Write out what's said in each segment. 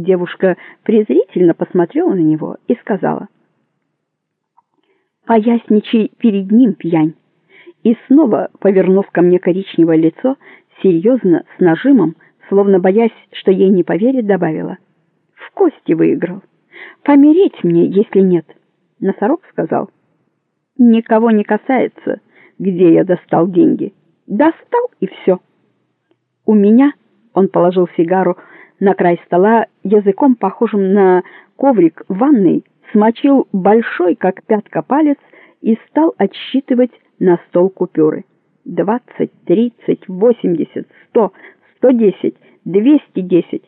Девушка презрительно посмотрела на него и сказала: «Поясничай перед ним, пьянь». И снова, повернув ко мне коричневое лицо, серьезно, с нажимом, словно боясь, что ей не поверят, добавила: «В кости выиграл. Помереть мне, если нет». Носорог сказал: «Никого не касается, где я достал деньги. Достал, и все. У меня...» Он положил сигару на край стола, языком, похожим на коврик в ванной, смочил большой, как пятка, палец и стал отсчитывать на стол купюры. 20, 30, 80, 100, 110, 210,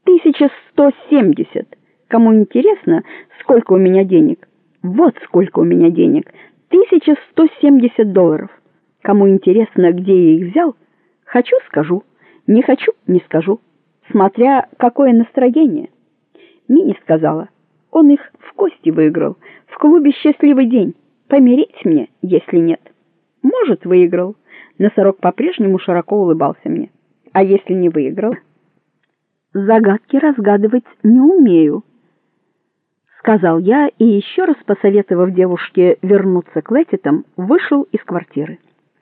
1170. Кому интересно, сколько у меня денег? Вот сколько у меня денег. $1170. Кому интересно, где я их взял? Хочу — скажу. Не хочу — не скажу. Смотря какое настроение. Мини сказала: он их в кости выиграл. В клубе «Счастливый день». Помереть мне, если нет. Может, выиграл. Носорог по-прежнему широко улыбался мне. А если не выиграл? Загадки разгадывать не умею, сказал я и, еще раз посоветовав девушке вернуться к Летитам, вышел из квартиры.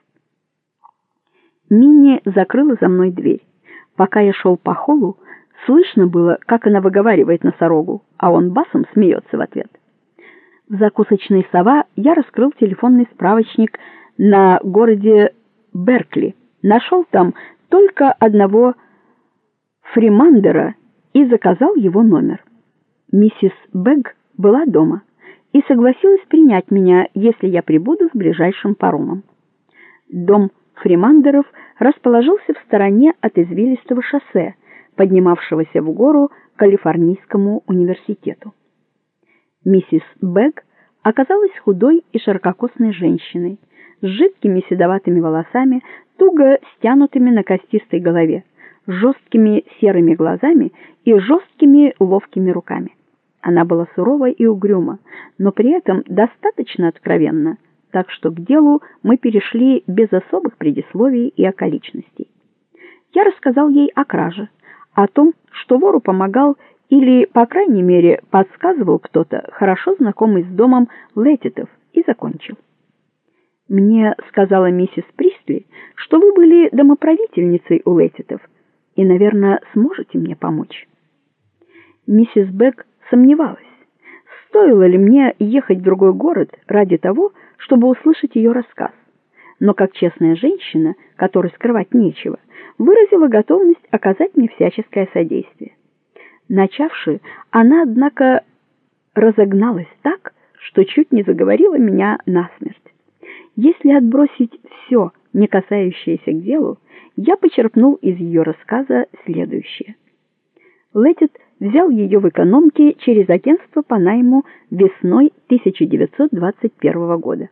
Мини закрыла за мной дверь. Пока я шел по холлу, слышно было, как она выговаривает носорогу, а он басом смеется в ответ. В закусочной «Сова» я раскрыл телефонный справочник на городе Беркли. Нашел там только одного Фримандера и заказал его номер. Миссис Бэг была дома и согласилась принять меня, если я прибуду с ближайшим паромом. Дом Фримандеров расположился в стороне от извилистого шоссе, поднимавшегося в гору к Калифорнийскому университету. Миссис Бэг оказалась худой и ширококосной женщиной с жидкими седоватыми волосами, туго стянутыми на костистой голове, жесткими серыми глазами и жесткими ловкими руками. Она была сурова и угрюма, но при этом достаточно откровенна, так что к делу мы перешли без особых предисловий и околичностей. Я рассказал ей о краже, о том, что вору помогал или, по крайней мере, подсказывал кто-то, хорошо знакомый с домом Летитов, и закончил. «Мне сказала миссис Присли, что вы были домоправительницей у Летитов и, наверное, сможете мне помочь». Миссис Бэг сомневалась, стоило ли мне ехать в другой город ради того, чтобы услышать ее рассказ, но как честная женщина, которой скрывать нечего, выразила готовность оказать мне всяческое содействие. Начавши, она, однако, разогналась так, что чуть не заговорила меня насмерть. Если отбросить все, не касающееся к делу, я почерпнул из ее рассказа следующее. Летит взял ее в экономке через агентство по найму весной 1921 года.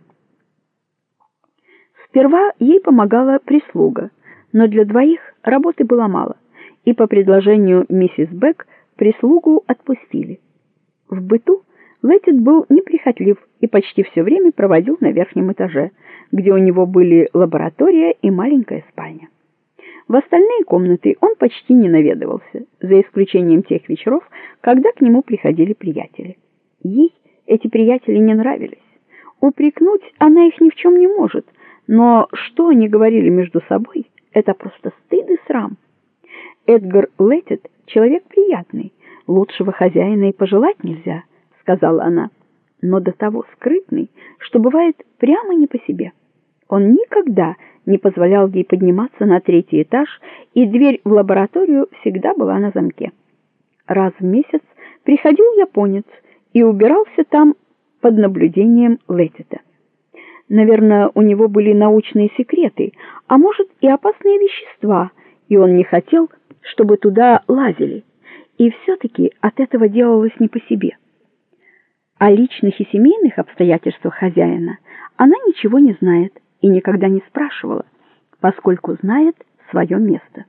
Сперва ей помогала прислуга, но для двоих работы было мало, и по предложению миссис Бэг прислугу отпустили. В быту Летит был неприхотлив и почти все время проводил на верхнем этаже, где у него были лаборатория и маленькая спальня. В остальные комнаты он почти не наведывался, за исключением тех вечеров, когда к нему приходили приятели. Ей эти приятели не нравились. Упрекнуть она их ни в чем не может, но что они говорили между собой, это просто стыд и срам. Эдгар Летит человек приятный, лучшего хозяина и пожелать нельзя, сказала она, но до того скрытный, что бывает прямо не по себе. Он никогда не позволял ей подниматься на третий этаж, и дверь в лабораторию всегда была на замке. Раз в месяц приходил японец и убирался там под наблюдением Летита. Наверное, у него были научные секреты, а может и опасные вещества, и он не хотел, чтобы туда лазили. И все-таки от этого делалось не по себе. О личных и семейных обстоятельствах хозяина она ничего не знает и никогда не спрашивала, поскольку знает свое место.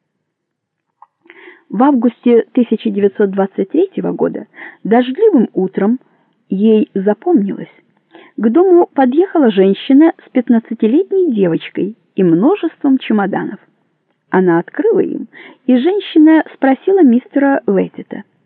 В августе 1923 года дождливым утром ей запомнилось, к дому подъехала женщина с 15-летней девочкой и множеством чемоданов. Она открыла им, и женщина спросила мистера Леттита: